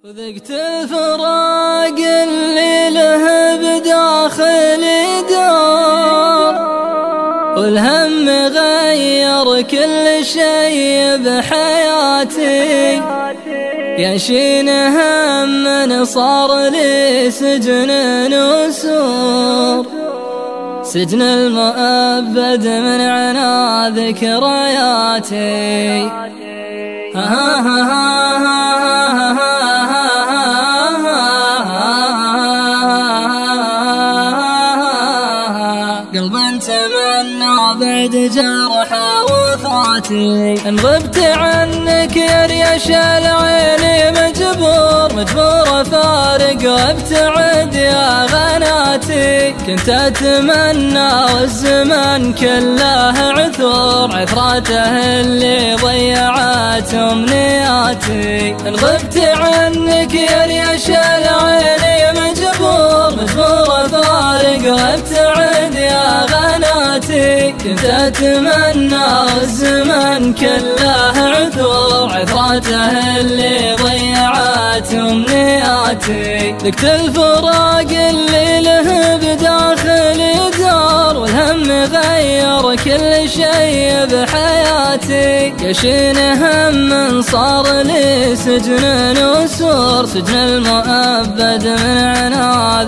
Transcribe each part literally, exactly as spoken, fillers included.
وذقت الفراق اللي له بداخل دار، والهم غير كل شيء بحياتي. يشين هم صار لي سجن وسور، سجن المؤبد من عنا ذكرياتي. قلب تمنى بعد جرحه وفاتي، ان غبت عنك يا ريش العين مجبور مجبور افارق وابتعد يا غناتي. كنت اتمنى والزمن كله عثور، عثراته اللي ضيعت امنياتي. ان غبت عنك يا ريش العين مجبور مجبور افارق وابتعد يا غناتي. كنت اتمنى والزمن كله عثور، عثراته اللي ضيعت امنياتي. ذقت الفراق اللي له بداخل دار، والهم غير كل شيء بحياتي. يشين هم صار لي سجن وسور، سجن المؤبد من عنا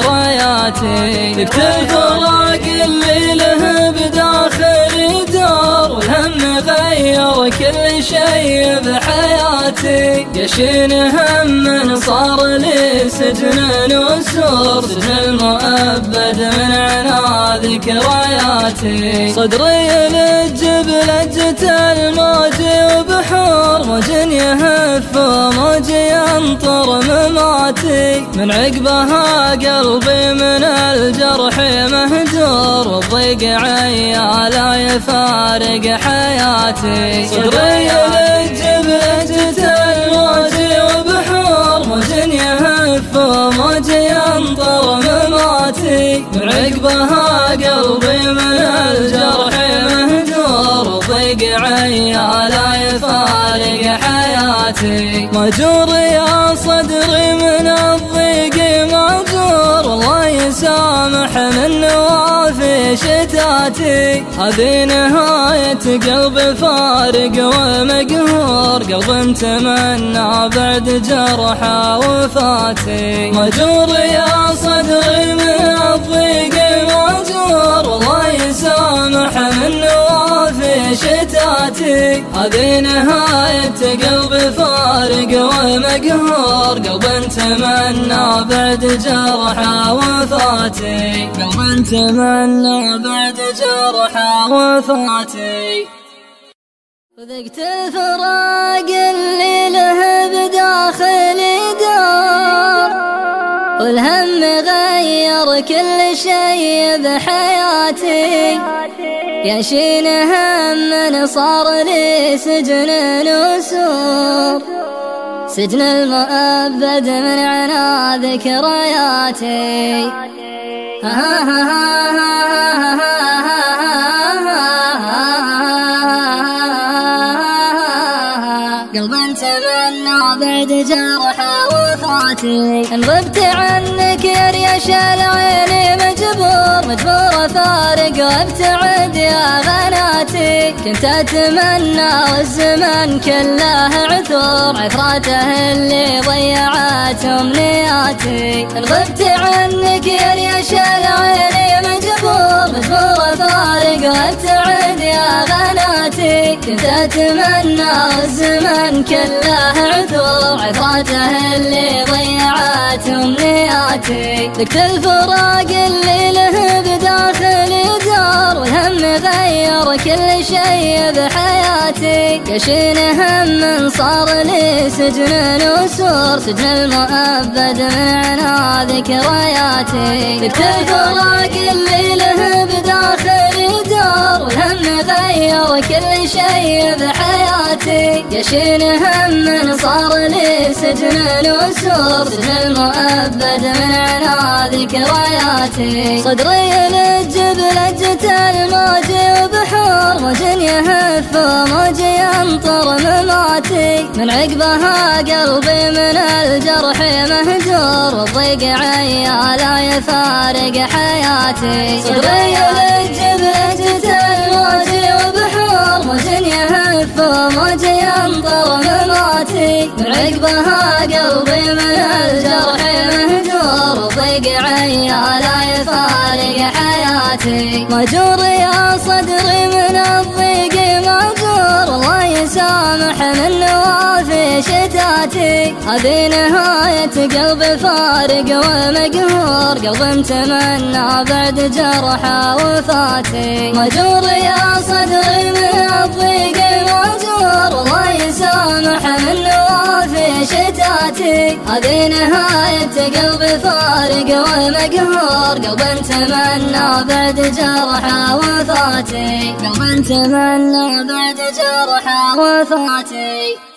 ذكرياتي. ذقت الفراق اللي له بداخل دار، والهم غير كل شيء بحياتي. يشين هم صار لي سجن وسور، سجن المؤبد من عنا ذكرياتي. صدري لج بلجة الموج وبحور، موج يهف وموج ينطر مماتي. من عقبها قلبي من الجرح مهجور، والضيق عيالا يفارق حياتي. صدري لج بلجة الموج وبحور، موج يهف وموج ينطر مماتي. من عقبها قلبي من الجرح مهجور، والضيق عيالا يفارق حياتي. مهجور يا صدري من الضيق مهجور، والله يسامح من نوافي شتاتي. هذه نهاية قلب فارق ومقهور، قلب تمنى بعد جرحه وفاتي. مهجور يا صدري من الضيق مهجور، والله يسامح من نوافي شتاتي. هذه نهاية قلب فارق ومقهور، قلب تمنى بعد جرحه وفاتي. قلب تمنى بعد جرحه وفاتي. وذقت الفراق اللي له بداخل دار، والهم غير كل شيء بحياتي. يشين هم صار لي سجن وسور، سجن المؤبد من عنا ذكرياتي. قلب تمنى بعد جرحه وفاتي. ان غبت عنك يا ريش العين مجبور مجبور افارق وابتعد يا غناتي. كنت اتمنى والزمن كله عثور، عثراته اللي ضيعت امنياتي. ان غبت عنك يا ريش العين مجبور مجبور افارق وابتعد يا غناتي. كنت اتمنى والزمن كله عثور، عثراته اللي ضيعت امنياتي. ذقت الفراق اللي له بداخل دار، والهم غير كل شيء بحياتي. يشين هم صار لي سجن وسور، سجن المؤبد من عنا ذكرياتي. ذقت الفراق اللي له بداخل دار، بحور والهم غير كل شيء بحياتي. يشيل هم صار لي سجن وسور، سجن المؤبد من عنا ذكرياتي. صدري يلج بلجة الموج وبحور، موج يهف وموج ينطر مماتي. من عقبها قلبي من الجرح مهجور، والضيق عيا لا يفارق حياتي. صدري يلج بلجة الموج وبحور، موج يهف وموج ينطر مماتي. من عقبها قلبي من الجرح مهجور، والضيق عيا لا يفارق حياتي. مهجور يا صدري من الضيق مهجور، الله يسامح من نوافي شتاتي. هذه نهاية قلبي فارق ومقهور، قلب تمنى بعد جرحه وفاتي. مهجور يا صدري من الضيق مهجور، الله يسامح من نوافي شتاتي. هذه نهاية قلبي فارق ومقهور، قلب تمنى بعد جرحه وفاتي. قلب تمنى بعد جرحه وفاتي.